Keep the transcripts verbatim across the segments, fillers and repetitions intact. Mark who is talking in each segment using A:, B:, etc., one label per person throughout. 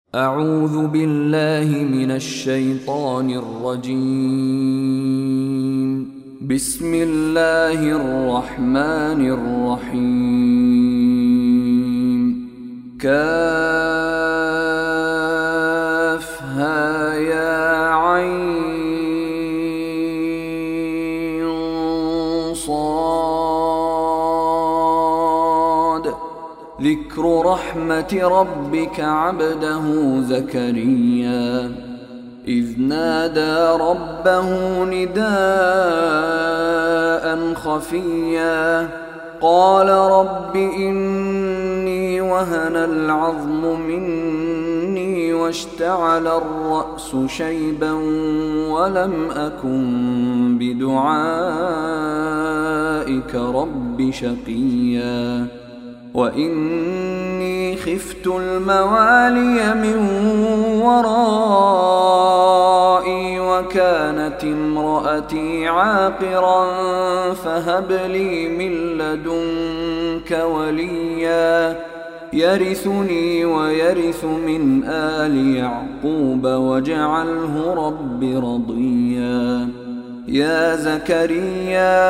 A: أعوذ بالله من الشيطان الرجيم. بسم الله الرحمن الرحيم. كافها يا عين صاد. ذكر رحمة ربك عبده زكريا إذ نادى ربه نداء خفيا قال رب إني وهن العظم مني واشتعل الرأس شيبا ولم أكن بدعائك رب شقيا وإني خفت الموالي من ورائي وكانت امرأتي عاقرا فهب لي من لدنك وليا يرثني ويرث من آل يعقوب واجعله رب رضيا. يا زكريا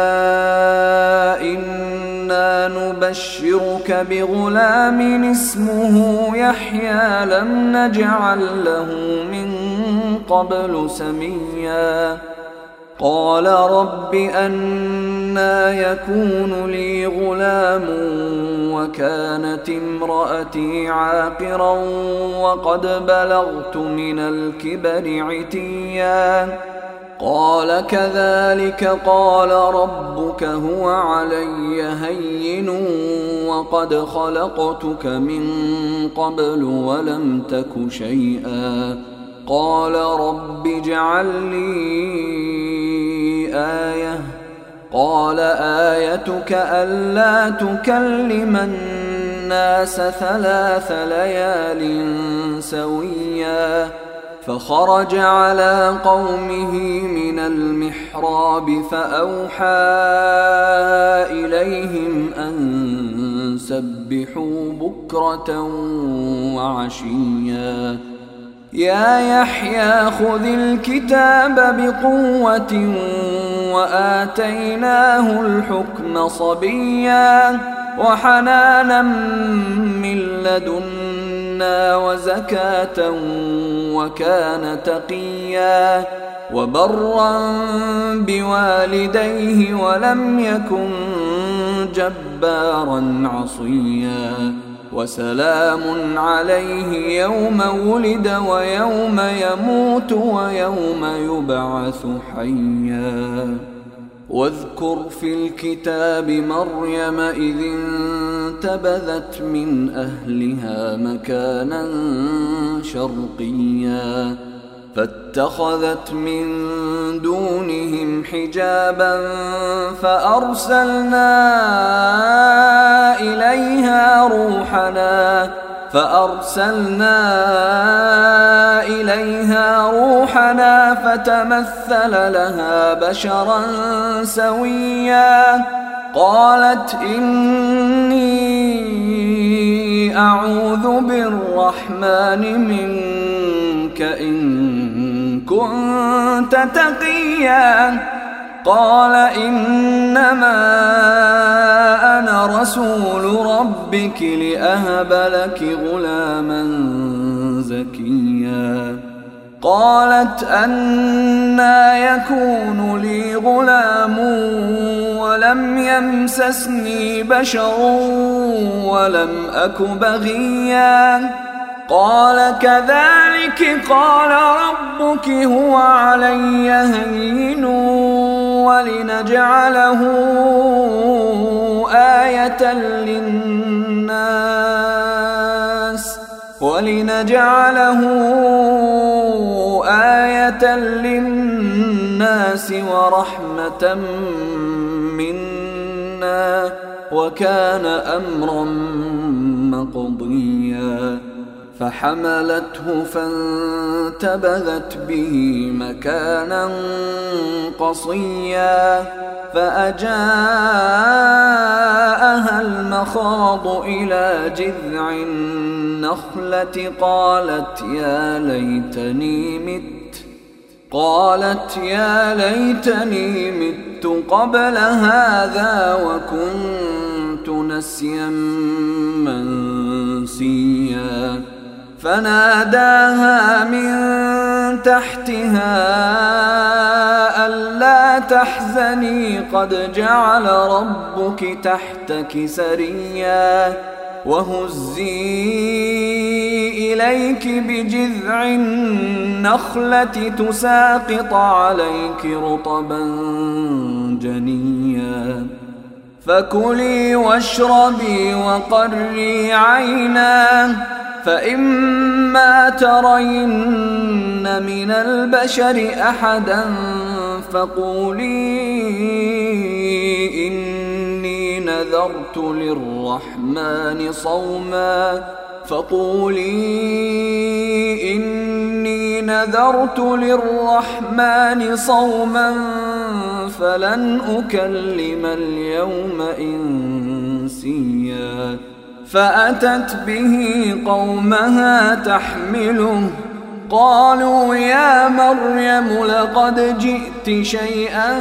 A: إنا نبشرك بغلام اسمه يحيى لم نجعل له من قبل سميا. قال رب أنى يكون لي غلام وكانت امرأتي عاقرا وقد بلغت من الكبر عتيا. قال كذلك قال ربك هو علي هين وقد خلقتك من قبل ولم تك شيئا. قال رب اجعل لي آية. قال آيتك ألا تكلم الناس ثلاث ليال سويا. فخرج على قومه من المحراب فأوحى إليهم أن سبحوا بكرة وعشيا. يا يحيى خذ الكتاب بقوة وآتيناه الحكم صبيا وحنانا من لدنا وزكاة وكان تقيا وبرا بوالديه ولم يكن جبارا عصيا. وسلام عليه يوم ولد ويوم يموت ويوم يبعث حيا. واذكر في الكتاب مريم إذ انتبذت من أهلها مكانا شرقيا فاتخذت من دونهم حجابا فأرسلنا إليها روحنا فأرسلنا إليها روحنا فتمثل لها بشرا سويا. قالت إني أعوذ بالرحمن منك إن كنت تقيا. قال إنما أنا رسول ربك لأهب لك غلاما زكيا. قالت أنى يكون لي غلام ولم يمسسني بشر ولم أك بغيا. قال كذلك قال ربك هو علي هين ولنجعله آية للناس ولنجعله آية للناس ورحمة منا وكان أمرا مقضيا. فحملته فانتبذت به مكانا قصيا فأجاءها المخاض إلى جذع النخلة قالت يا ليتني مت قالت يا ليتني مت قبل هذا وكنت نسيا منسيا فناداها من تحتها ألا تحزني قد جعل ربك تحتك سريا وهزي إليك بجذع النخلة تساقط عليك رطبا جنيا فكلي واشربي وقري عينا فإما ترين من البشر أحدا فقولي إني نذرت للرحمن صوما فقولي إني نذرت للرحمن صوما فلن أكلم اليوم إنسيا فأتت به قومها تحمله قالوا يا مريم لقد جئت شيئا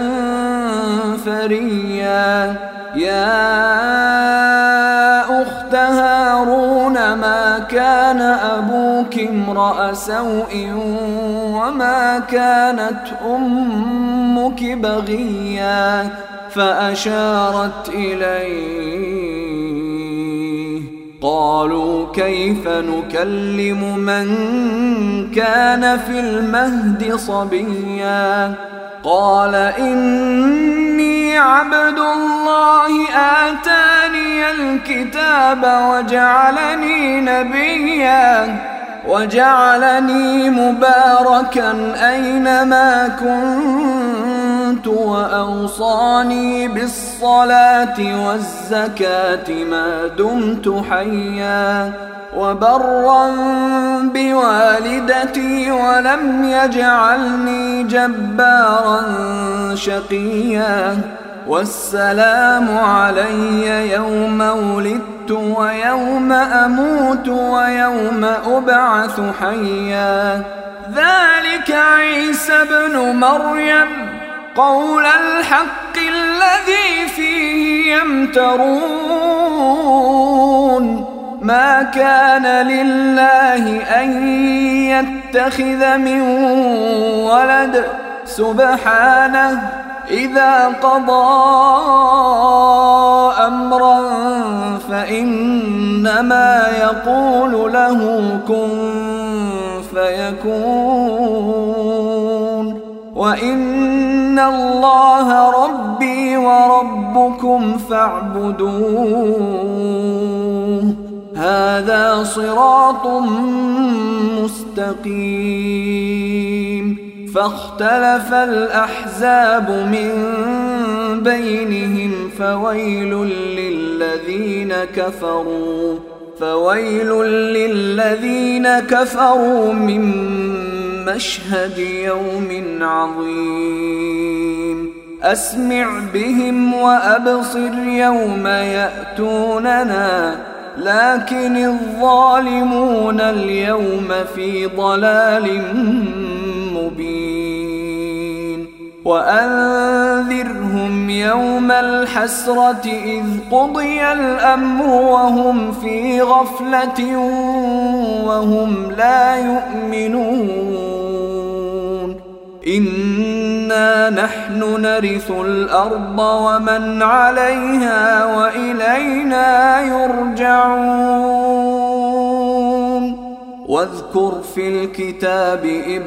A: فريا يا أخت هارون ما كان أبوك امرأ سوء وما كانت أمك بغيا فأشارت إليه قالوا كيف نكلم من كان في المهد صبيا قال إني عبد الله آتاني الكتاب وجعلني نبيا وجعلني مباركا أينما كنت وأوصاني بالصلاة والزكاة ما دمت حيا وبرا بوالدتي ولم يجعلني جبارا شقيا والسلام علي يوم ولدت ويوم أموت ويوم أبعث حيا ذلك عيسى ابن مريم قول الحق الذي فيه يمترون ما كان لله أن يتخذ من ولد سبحانه إذا قضى أمرا فإنما يقول له كن فيكون وإن الله ربي وربكم فاعبدوه هذا صراط مستقيم فاختلف الأحزاب من بينهم فويل للذين كفروا فويل للذين كفروا من مشهد يوم عظيم أسمع بهم وأبصر يوم يأتوننا لكن الظالمون اليوم في ضلال مبين وأنذرهم يوم الحسرة إذ قضي الأمر وهم في غفلة وهم لا يؤمنون إنا نحن نرث الأرض ومن عليها وإلينا يرجعون واذكر في الكتاب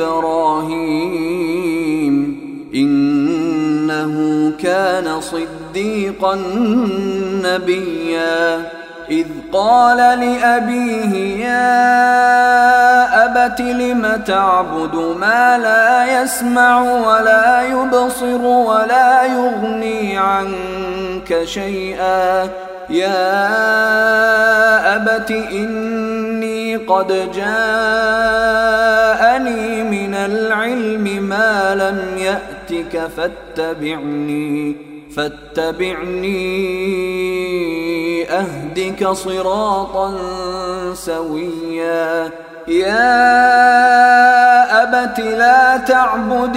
A: إبراهيم إنه كان صديقا نبيا إذ قال لأبيه يا أبت لم تعبد ما لا يسمع ولا يبصر ولا يغني عنك شيئا يا أبت إني قد جاءني من العلم ما لم يأتك فاتبعني فاتبعني أهدك صراطا سويا يا أبت لا تعبد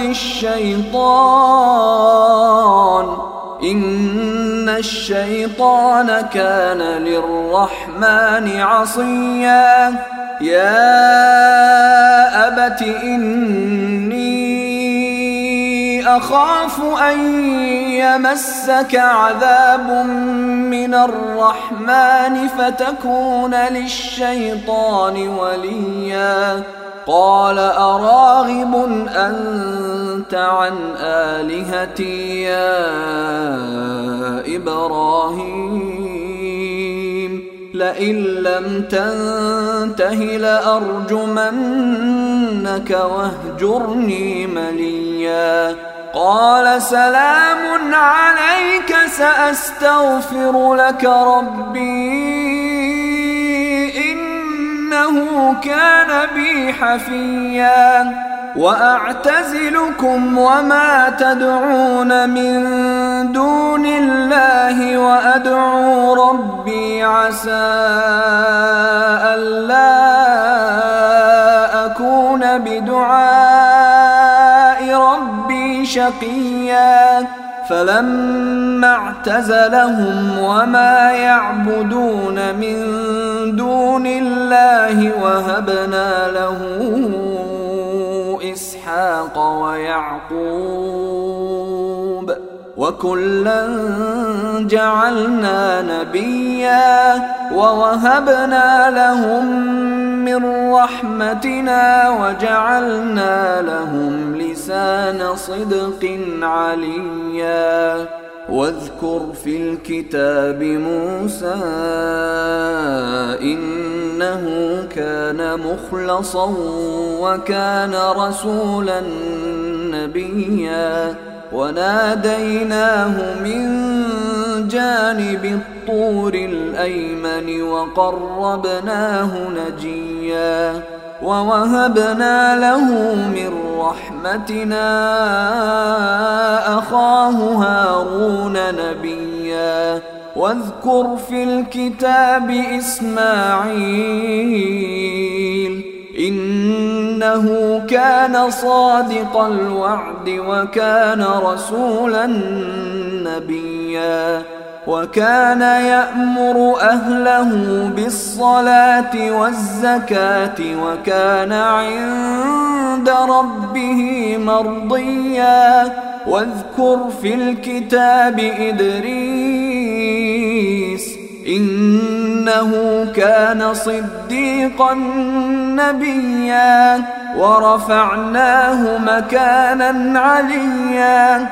A: الشيطان إن الشيطان كان للرحمن عصيا يا أبت إني أخاف أن يمسك عذاب من الرحمن فتكون للشيطان وليا قال أراغب أنت عن آلهتي يا إبراهيم لئن لم تنته لأرجمنك واهجرني مليا قال سلام عليك سأستغفر لك ربي إنه كان بي حفيا وأعتزلكم وما تدعون من دون الله وأدعو ربي عسى ألا أكون بدعاء ربي شقيا فلما اعتزلهم وما يعبدون من دون الله وهبنا له إسحاق ويعقوب وكلا جعلنا نبيا ووهبنا لهم من رحمتنا وجعلنا لهم لسان صدق عليا واذكر في الكتاب موسى إنه كان مخلصا وكان رسولا نبيا وناديناه من جانب الطور الأيمن وقربناه نجيا ووهبنا له من رحمتنا أخاه هارون نبيا واذكر في الكتاب إسماعيل إنه كان صادق الوعد وكان رسولا نبيا وكان يأمر أهله بالصلاة والزكاة وكان عند ربه مرضيا واذكر في الكتاب إدريس إنه كان صديقا نبيا ورفعناه مكانا عليا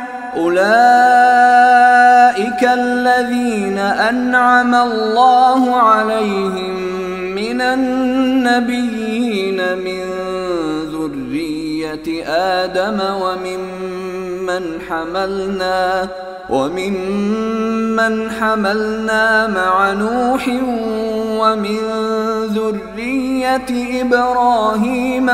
A: أولئك الذين أنعم الله عليهم من النبيين من ذرية آدم وممن حملنا وممن حملنا مع نوح ومن ذرية إبراهيم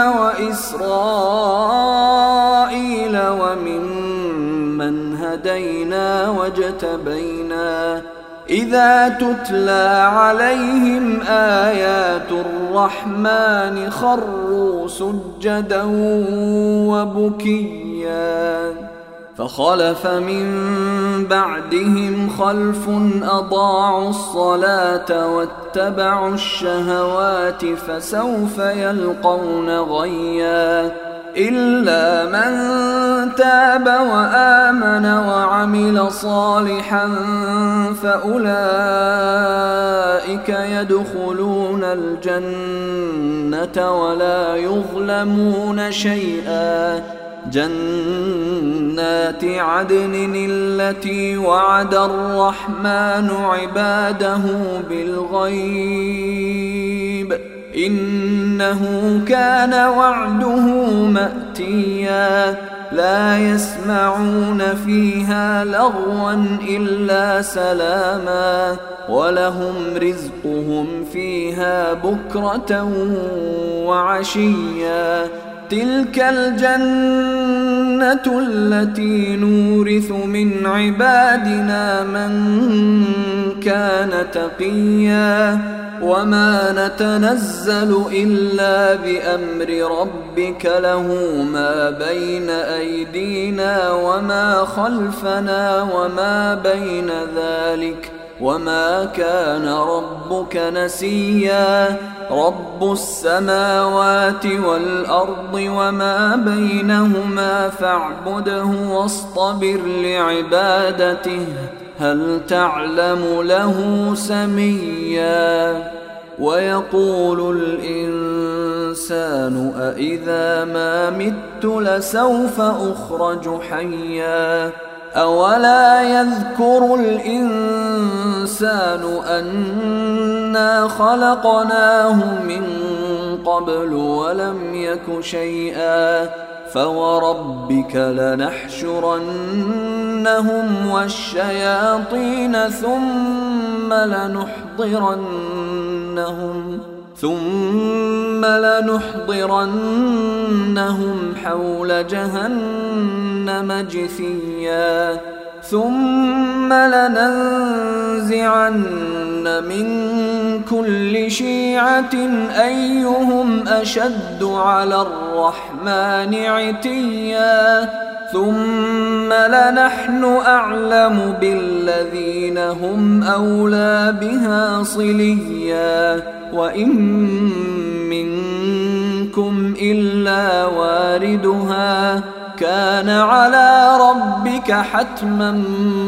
A: وإسرائيل وممن هدينا واجتبينا إذا تتلى عليهم آيات الرحمن خروا سجدا وبكيا فخلف من بعدهم خلف أضاعوا الصلاة واتبعوا الشهوات فسوف يلقون غيا إلا من تاب وآمن وعمل صالحا فأولئك يدخلون الجنة ولا يظلمون شيئا جنات عدن التي وعد الرحمن عباده بالغيب إنه كان وعده مأتيا لا يسمعون فيها لغوا إلا سلاما ولهم رزقهم فيها بكرة وعشيا تلك الجنة التي نورث من عبادنا من كان تقيا وما نتنزل إلا بأمر ربك له ما بين أيدينا وما خلفنا وما بين ذلك وما كان ربك نسيا رب السماوات والأرض وما بينهما فاعبده واصطبر لعبادته هل تعلم له سميا ويقول الإنسان أإذا ما مت لسوف أخرج حيا أولا يذكر الإنسان أنا خلقناه من قبل ولم يك شيئا فوربك لنحشرنهم والشياطين ثم لنحضرنهم ثم لنحضرنهم حول جهنم جثيا ثم لننزعن من كل شيعة أيهم أشد على الرحمن عتيا ثم لنحن أعلم بالذين هم أولى بها صليا وإن منكم إلا واردها كان على ربك حتما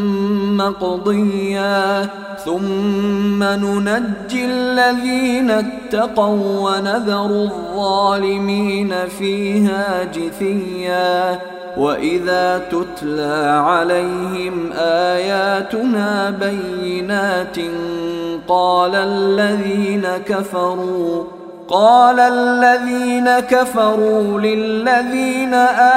A: مقضيا ثم ننجي الذين اتقوا ونذر الظالمين فيها جثيا وإذا تتلى عليهم آياتنا بينات قال الذين كفروا قال الذين كفروا للذين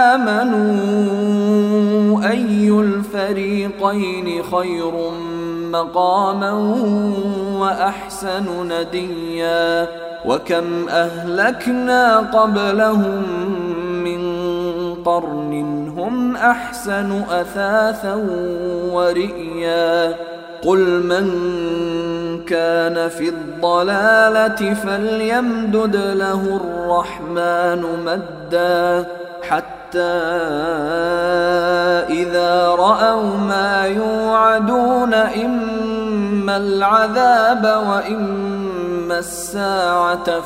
A: آمنوا أي الفريقين خير مقاما وأحسن نديا وكم أهلكنا قبلهم من قرن هم أحسن أثاثا ورئيا قل من كان في الضلالة فليمدد له الرحمن مدا حتى إذا رأوا ما يوعدون إما العذاب وإما الساعة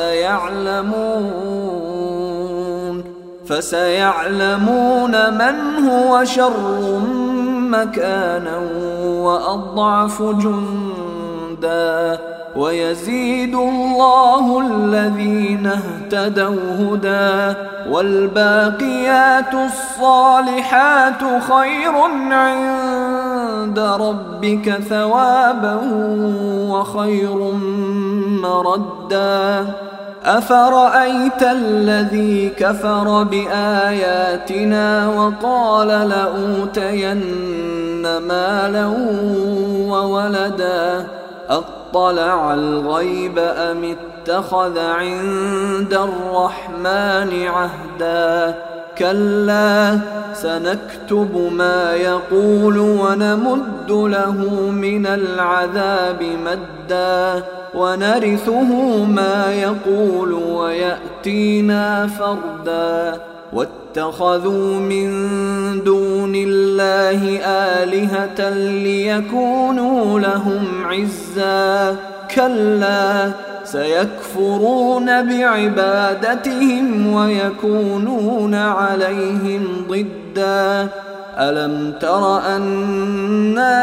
A: فسيعلمون فسيعلمون من هو شر مكانا وأضعف جندا ويزيد الله الذين اهتدوا هدى والباقيات الصالحات خير عند ربك ثوابا وخير مردا أفرأيت الذي كفر بآياتنا وقال لأوتين مالا وولدا أطلع الغيب أم اتخذ عند الرحمن عهدا كلا سنكتب ما يقول ونمد له من العذاب مدا ونرثه ما يقول ويأتينا فردا واتخذوا من دون الله آلهة ليكونوا لهم عزا كلا سيكفرون بعبادتهم ويكونون عليهم ضدا ألم تر أنا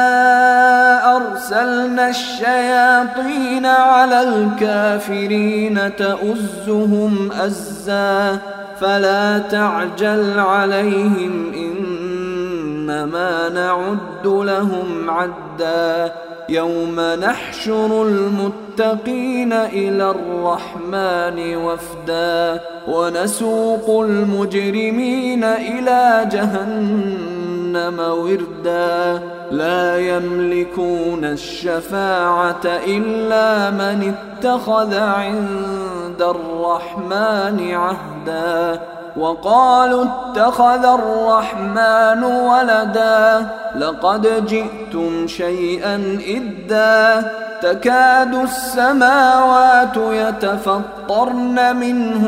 A: أرسلنا الشياطين على الكافرين تؤزهم أزا فلا تعجل عليهم إنما نعد لهم عدا يوم نحشر المتقين إلى الرحمن وفدا ونسوق المجرمين إلى جهنم وردا لا يملكون الشفاعة إلا من اتخذ عند الرحمن عهدا وقالوا اتخذ الرحمن ولدا لقد جئتم شيئا إدا تكاد السماوات يتفطرن منه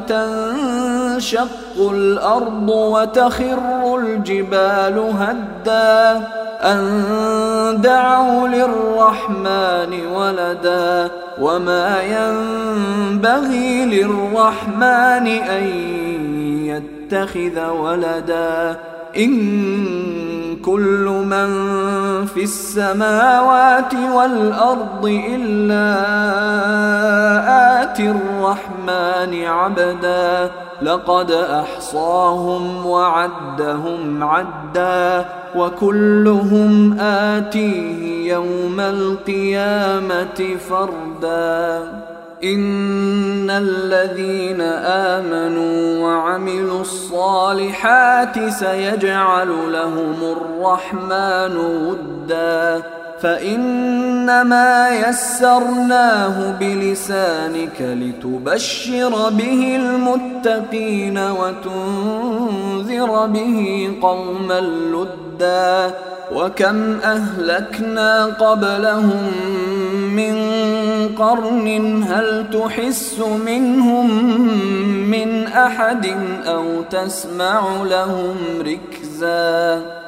A: وتنشق الأرض وتخر الجبال هدا أن دعوا للرحمن ولدا وما ينبغي للرحمن أن يتخذ ولدا إن كل من في السماوات والأرض إلا آتي الرحمن عبدا لقد أحصاهم وعدهم عدا وكلهم آتيه يوم القيامة فردا إن الذين آمنوا وعملوا الصالحات سيجعل لهم الرحمن ودا فإنما يسرناه بلسانك لتبشر به المتقين وتنذر به قوما لدا وكم أهلكنا قبلهم من قرن هل تحس منهم من أحد أو تسمع لهم ركزا